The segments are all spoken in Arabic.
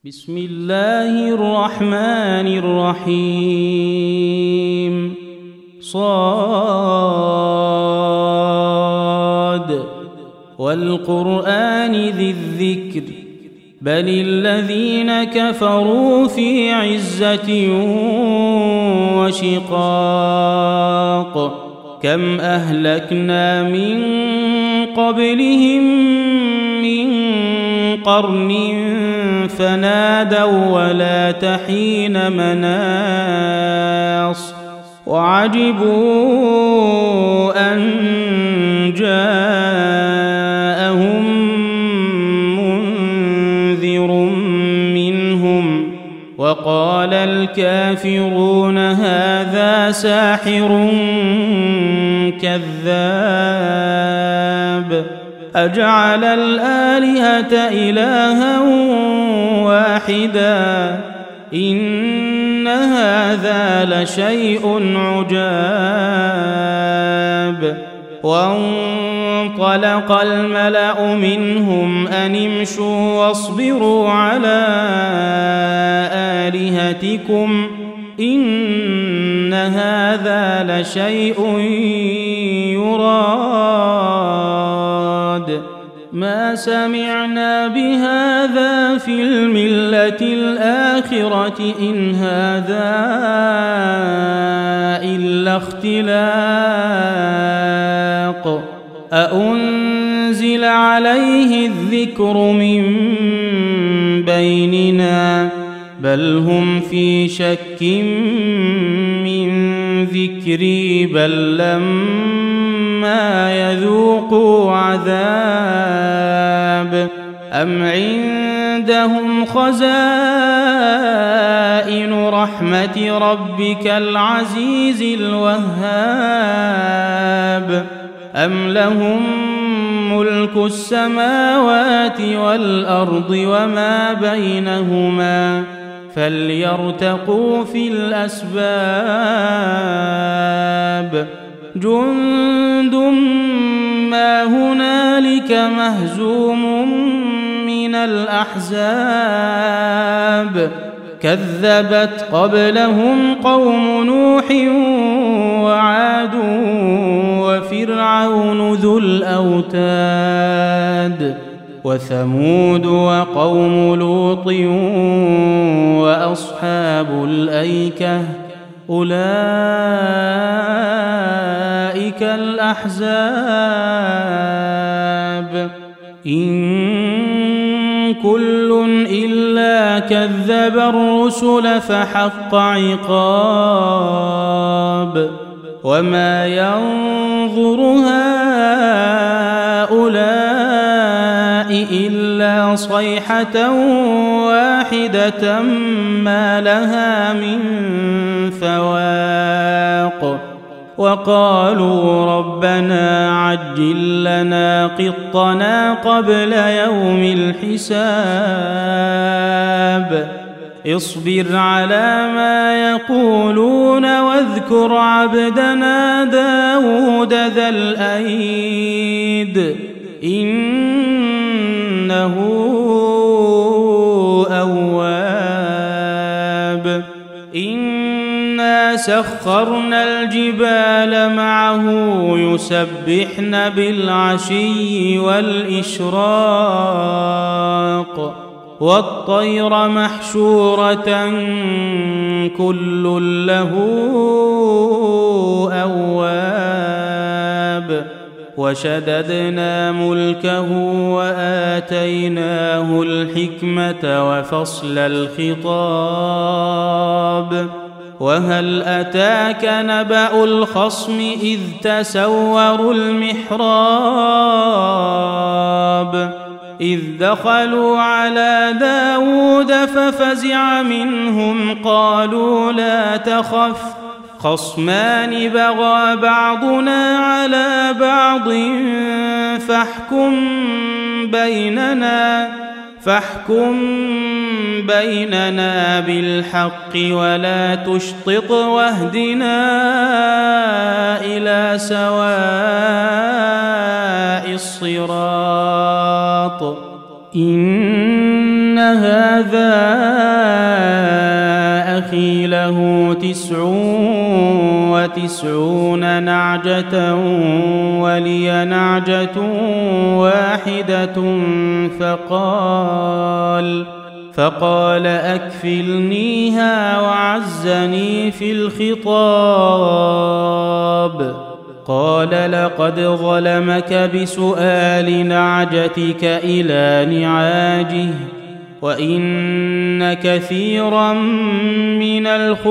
بسم الله الرحمن الرحيم صاد والقرآن ذي الذكر بل الذين كفروا في عزة وشقاق كم أهلكنا من قبلهم من قرن فنادوا ولا تحين مناص وعجبوا أن جاءهم منذر منهم وقال الكافرون هذا ساحر كذاب أجعل الآلهة إلها واحدا إن هذا لشيء عجاب وانطلق الملأ منهم أن امشوا واصبروا على آلهتكم إن هذا لشيء يراد ما سمعنا بهذا في الملة الآخرة إن هذا إلا اختلاق أأنزل عليه الذكر من بيننا بل هم في شك من ذكري بل لما يذوقوا عذاب أم عندهم خزائن رحمة ربك العزيز الوهاب أم لهم ملك السماوات والأرض وما بينهما فليرتقوا في الأسباب جند ما هنالك مهزوم من الأحزاب كذبت قبلهم قوم نوح وعاد وفرعون ذو الأوتاد وثمود وقوم لوط وأصحاب الأيكة أولئك الأحزاب إن كل إلا كذب الرسل فحق عقاب وما ينظر هؤلاء إلا صيحة واحدة ما لها من فواق وقالوا ربنا عجل لنا قطنا قبل يوم الحساب اصبر على ما يقولون واذكر عبدنا داود ذا الأيد إنه أواب إنا سخرنا الجبال معه يسبحن بالعشي والإشراق والطير محشورة كل له أواب وشددنا ملكه وآتيناه الحكمة وفصل الخطاب وهل أتاك نبأ الخصم إذ تسوروا المحراب إذ دخلوا على داود ففزع منهم قالوا لا تخف خصمان بغى بعضنا على بعض فاحكم بيننا بالحق ولا تشطط واهدنا إلى سواء الصراط إن هذا أخي له 99 نعجة ولي نعجة واحدة فقال أكفلنيها وعزني في الخطاب. قال لقد ظلمك بسؤال نعجتك إلى نعاجه وإن كثيرا من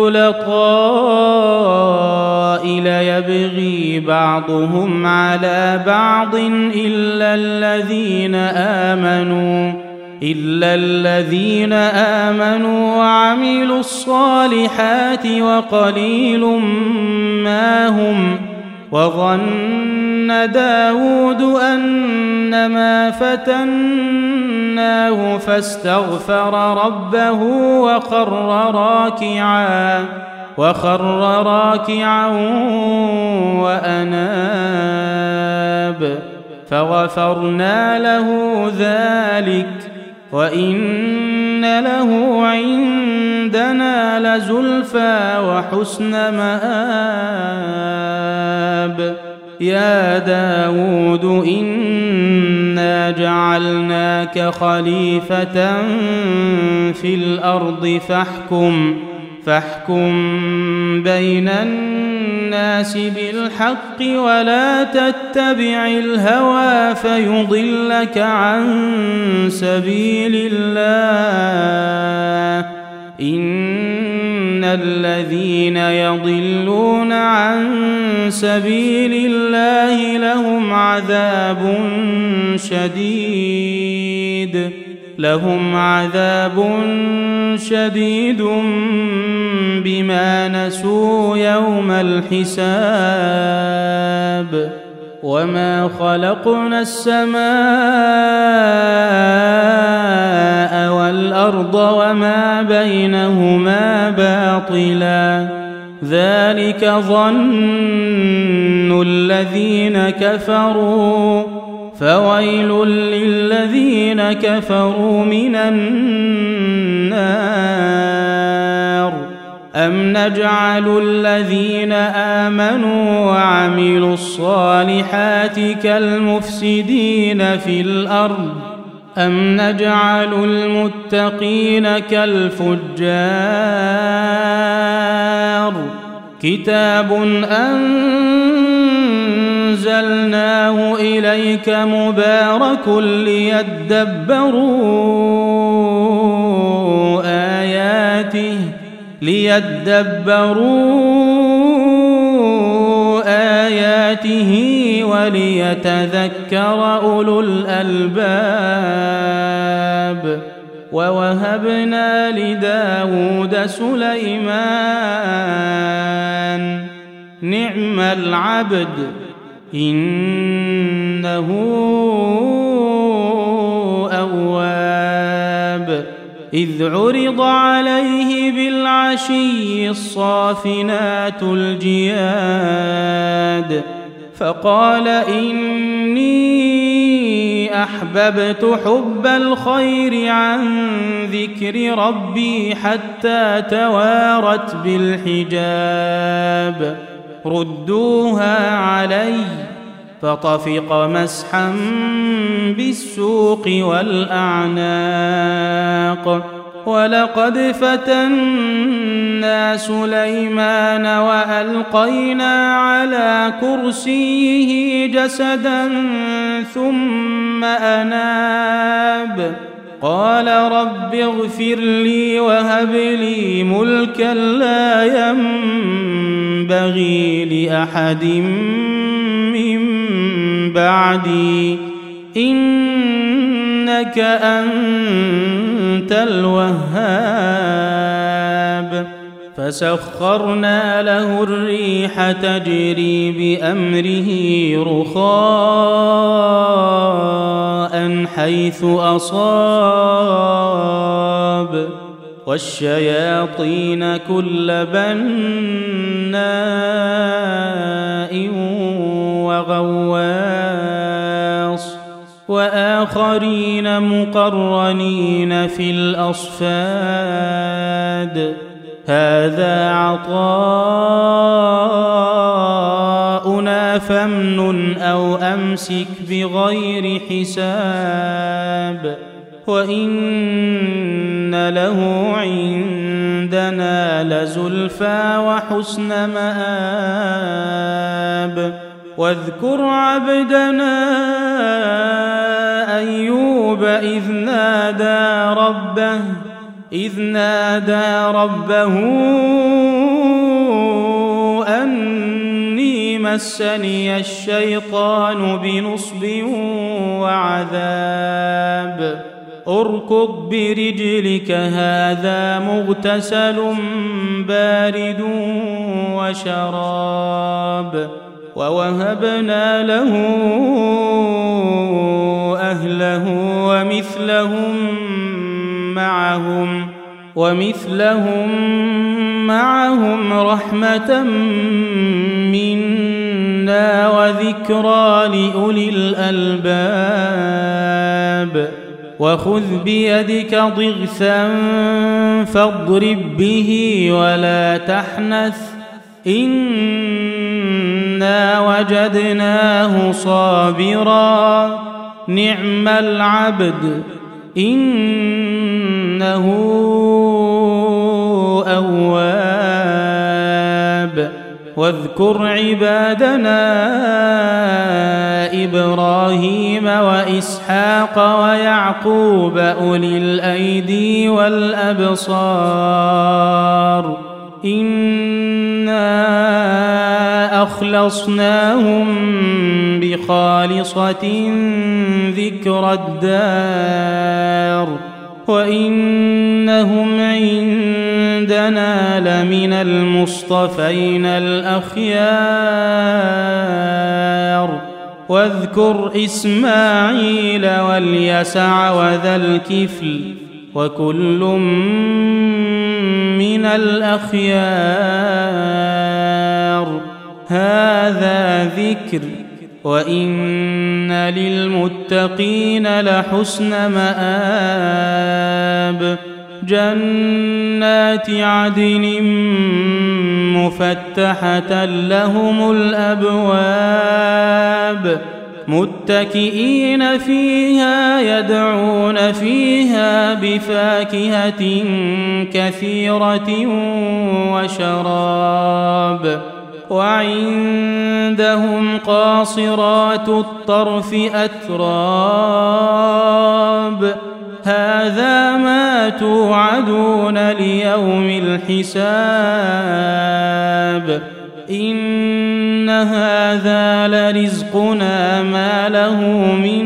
الخلطاء ليبغي بعضهم على بعض إلا الذين آمنوا وعملوا الصالحات وقليل ما هم. وظن داود أنما فتناه فاستغفر ربه وخر راكعا وأناب فغفرنا له ذلك وإن له عندنا لزلفى وحسن مآب. يا داود إنا جعلناك خليفة في الأرض فاحكم بين الناس بالحق ولا تتبع الهوى فيضلك عن سبيل الله. إن الذين يضلون عن سبيل الله لهم عذاب شديد بما نسوا يوم الحساب. وما خلقنا السماء والأرض وما بينهما باطلا ذلك ظن الذين كفروا فويل للذين كفروا من النار. أم نجعل الذين آمنوا وعملوا الصالحات كالمفسدين في الأرض أم نجعل المتقين كالفجار. كتاب أنزلناه إليك مبارك ليدبروا آياته وليتذكر أولو الألباب. ووهبنا لداود سليمان نعم العبد إنه أواب. إذ عرض عليه بالعشي الصافنات الجياد فقال إني أحببت حب الخير عن ذكر ربي حتى توارت بالحجاب. ردوها علي فطفق مسحا بالسوق والأعناق. ولقد فتنا سليمان وألقينا على كرسيه جسدا ثم أناب. قال رب اغفر لي وهب لي ملكا لا ينبغي لأحد من بعدي إنك أنت الوهاب. فسخرنا له الريح تجري بأمره رخاء حيث أصاب والشياطين كل بناء وغواص وآخرين مقرنين في الأصفاد هذا عطاؤنا فامنن أو أمسك بغير حساب وإن له عندنا لزلفى وحسن مآب واذكر عبدنا أيوب إذ نادى ربه أني مسني الشيطان بنصب وعذاب اركض برجلك هذا مغتسل بارد وشراب ووهبنا له أهله ومثلهم معهم رحمة منا وذكرى لأولي الألباب وخذ بيدك ضغثا فاضرب به ولا تحنث إنا وجدناه صابرا نعم العبد إنه أواب واذكر عبادنا إبراهيم وإسحاق ويعقوب أولي الأيدي والأبصار إنا أخلصناهم بخالصة ذكر الدار وإنهم عندنا لمن المصطفين الأخيار واذكر إسماعيل واليسع وذا الكفل وكل من الأخيار هذا ذكر وإن للمتقين لحسن مآب جنات عدن مفتحة لهم الأبواب متكئين فيها يدعون فيها بفاكهة كثيرة وشراب وعندهم قاصرات الطرف أتراب هذا ما توعدون ليوم الحساب إن هذا لرزقنا ما له من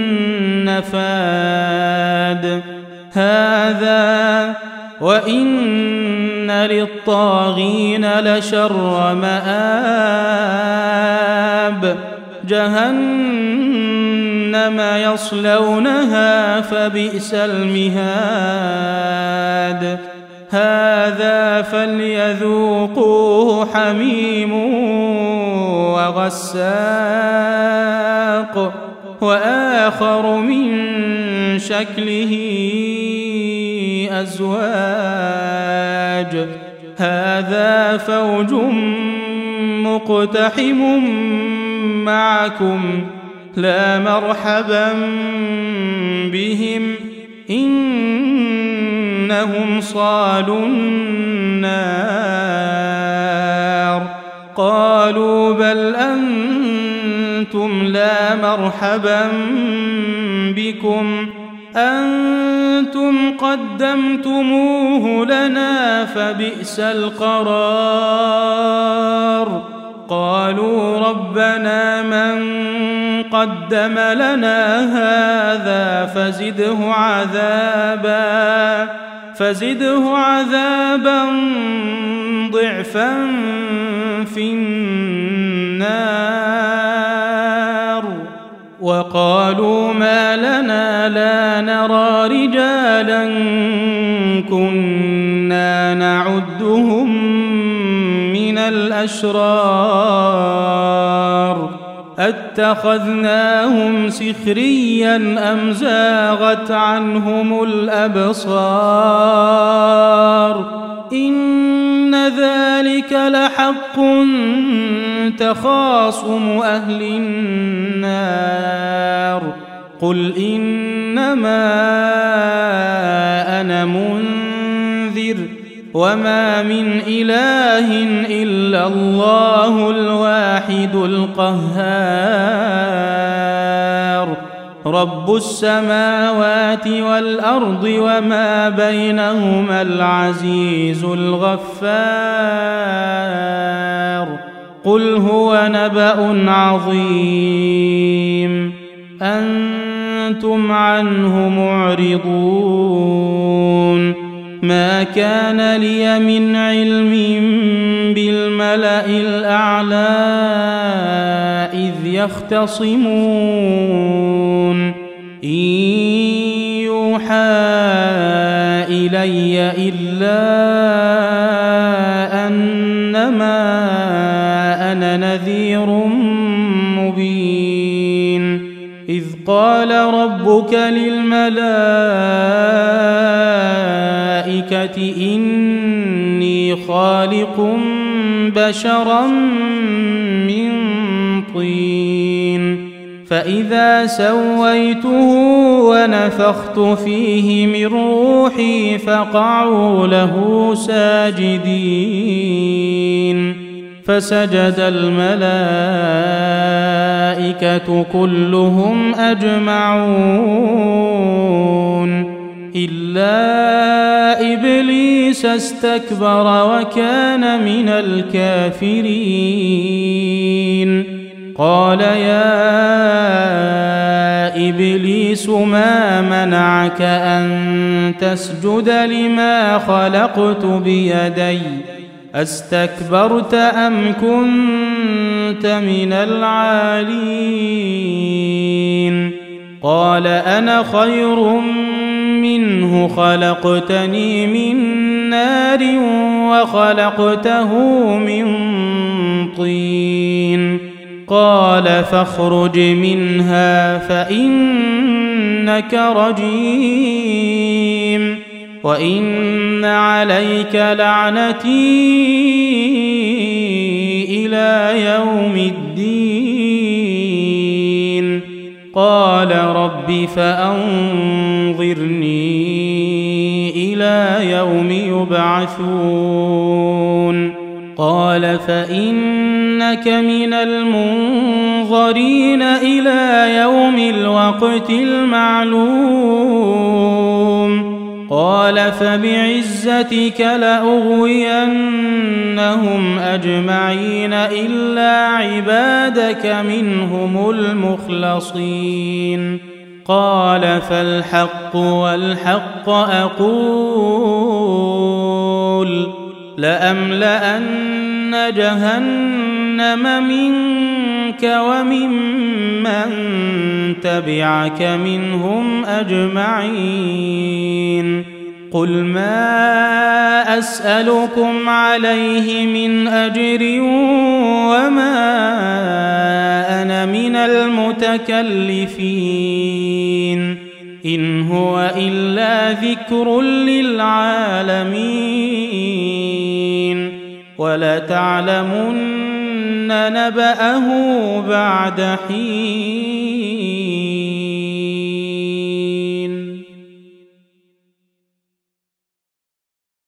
نفاد هذا وإن للطاغين لشر مآب جهنم يصلونها فبئس المهاد هذا فليذوقوه حميم وغساق وآخر من شكله أزواج هذا فوج مقتحم معكم لا مرحبا بهم إنهم صالوا النار قالوا بل أنتم لا مرحبا بكم أنتم قدمتموه لنا فبئس القرار قالوا ربنا من قدم لنا هذا فزده عذابا ضعفا في النار وقالوا ما لنا لا نرى رجالا كنا نعدهم من الأشرار أتخذناهم سخريا أم زاغت عنهم الأبصار إن ذلك لحق تخاصم أهل النار قل إنما أنا منذر وما من إله إلا الله الواحد القهار رب السماوات والأرض وما بينهما العزيز الغفار قل هو نبأ عظيم أنتم عنه معرضون ما كان لي من علم بالملأ الأعلى إذ يختصمون إن يوحى إلي إلا أنما أنا نذير مبين إذ قال ربك للملائكة إني خالق بشرا من طين فإذا سويته ونفخت فيه من روحي فقعوا له ساجدين فسجد الملائكة كلهم أجمعون إلا إبليس استكبر وكان من الكافرين قال يا إبليس ما منعك أن تسجد لما خلقت بيدي أستكبرت أم كنت من العالين قال أنا خير منه خلقتني من نار وخلقته من طين قال فاخرج منها فإنك رجيم وإن عليك لعنتي إلى يوم الدين قال رب فأنظرني إلى يوم يبعثون قال فإنك من المنظرين إلى يوم الوقت المعلوم قال فبعزتك لأغوينهم أجمعين إلا عبادك منهم المخلصين قال فالحق والحق أقول لأملأن جهنم منك وممن تبعك منهم أجمعين قل ما أسألكم عليه من أجر وما أنا من المتكلفين إن هو إلا ذكر للعالمين ولتعلمن نبأه بعد حين